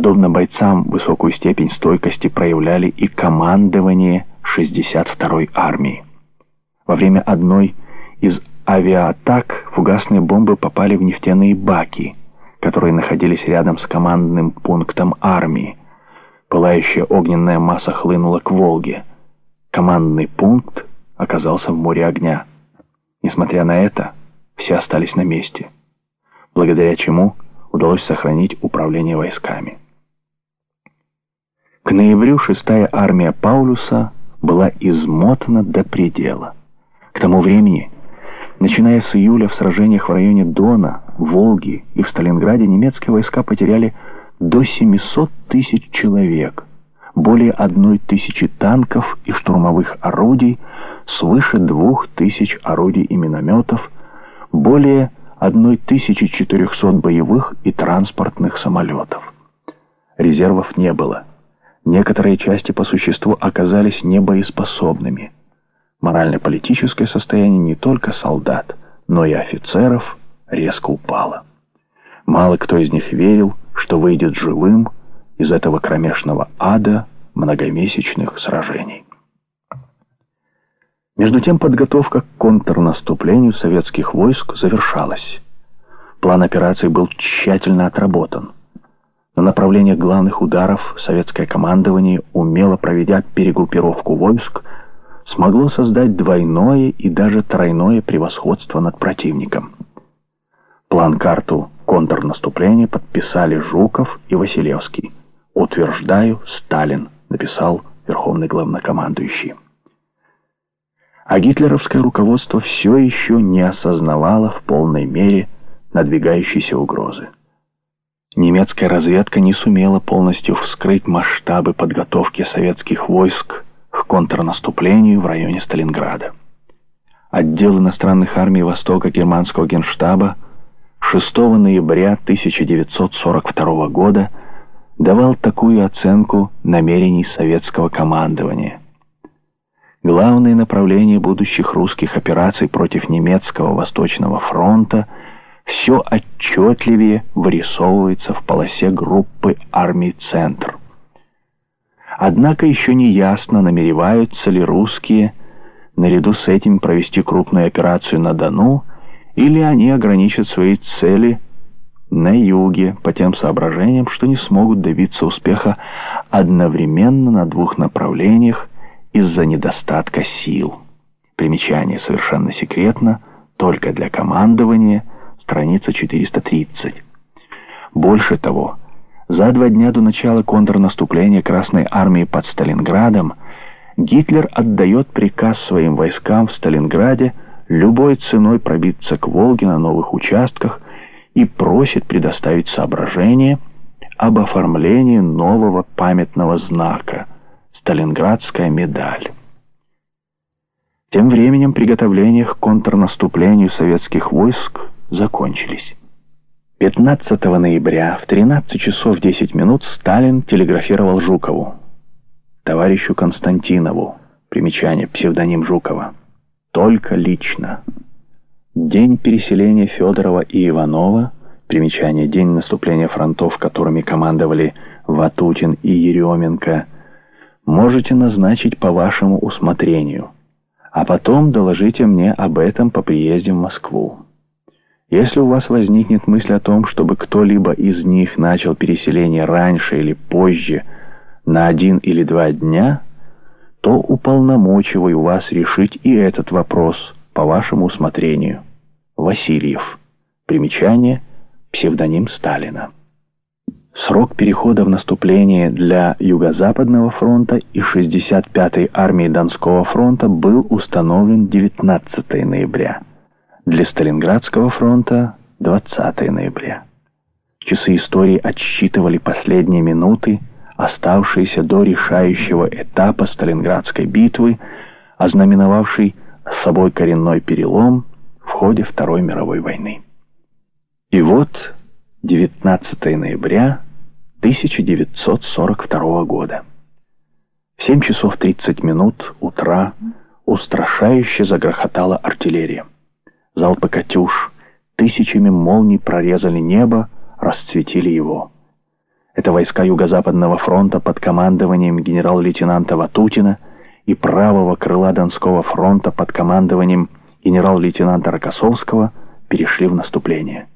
Подобно бойцам, высокую степень стойкости проявляли и командование 62-й армии. Во время одной из авиаатак фугасные бомбы попали в нефтяные баки, которые находились рядом с командным пунктом армии. Пылающая огненная масса хлынула к Волге. Командный пункт оказался в море огня. Несмотря на это, все остались на месте, благодаря чему удалось сохранить управление войсками. К ноябрю 6-я армия Паулюса была измотана до предела. К тому времени, начиная с июля, в сражениях в районе Дона, Волги и в Сталинграде немецкие войска потеряли до 700 тысяч человек, более 1000 танков и штурмовых орудий, свыше 2000 орудий и минометов, более 1400 боевых и транспортных самолетов. Резервов не было. Некоторые части по существу оказались небоеспособными. Морально-политическое состояние не только солдат, но и офицеров резко упало. Мало кто из них верил, что выйдет живым из этого кромешного ада многомесячных сражений. Между тем подготовка к контрнаступлению советских войск завершалась. План операции был тщательно отработан. На направлениях главных ударов советское командование, умело проведя перегруппировку войск, смогло создать двойное и даже тройное превосходство над противником. План-карту контрнаступления подписали Жуков и Василевский. «Утверждаю, Сталин», написал верховный главнокомандующий. А гитлеровское руководство все еще не осознавало в полной мере надвигающейся угрозы. Немецкая разведка не сумела полностью вскрыть масштабы подготовки советских войск к контрнаступлению в районе Сталинграда. Отдел иностранных армий Востока германского генштаба 6 ноября 1942 года давал такую оценку намерений советского командования. Главные направления будущих русских операций против немецкого Восточного фронта все отчетливее вырисовывается в полосе группы армий «Центр». Однако еще не ясно, намереваются ли русские наряду с этим провести крупную операцию на Дону, или они ограничат свои цели на юге по тем соображениям, что не смогут добиться успеха одновременно на двух направлениях из-за недостатка сил. Примечание совершенно секретно, только для командования, страница 430. Больше того, за 2 дня до начала контрнаступления Красной армии под Сталинградом Гитлер отдает приказ своим войскам в Сталинграде любой ценой пробиться к Волге на новых участках и просит предоставить соображение об оформлении нового памятного знака «Сталинградская медаль». Тем временем приготовления к контрнаступлению советских войск закончились. 15 ноября в 13 часов 10 минут Сталин телеграфировал Жукову: «Товарищу Константинову», примечание, псевдоним Жукова, «только лично. День переселения Федорова и Иванова», примечание, день наступления фронтов, которыми командовали Ватутин и Еременко, можете назначить по вашему усмотрению, а потом доложите мне об этом по приезде в Москву. Если у вас возникнет мысль о том, чтобы кто-либо из них начал переселение раньше или позже, на 1 или 2 дня, то уполномочиваю вас решить и этот вопрос по вашему усмотрению. Васильев. Примечание, псевдоним Сталина. Срок перехода в наступление для Юго-Западного фронта и 65-й армии Донского фронта был установлен 19 ноября. Для Сталинградского фронта 20 ноября. Часы истории отсчитывали последние минуты, оставшиеся до решающего этапа Сталинградской битвы, ознаменовавшей собой коренной перелом в ходе Второй мировой войны. И вот 19 ноября 1942 года. В 7 часов 30 минут утра устрашающе загрохотала артиллерия. Залпы «Катюш» тысячами молний прорезали небо, расцветили его. Это войска Юго-Западного фронта под командованием генерал-лейтенанта Ватутина и правого крыла Донского фронта под командованием генерал-лейтенанта Рокоссовского перешли в наступление.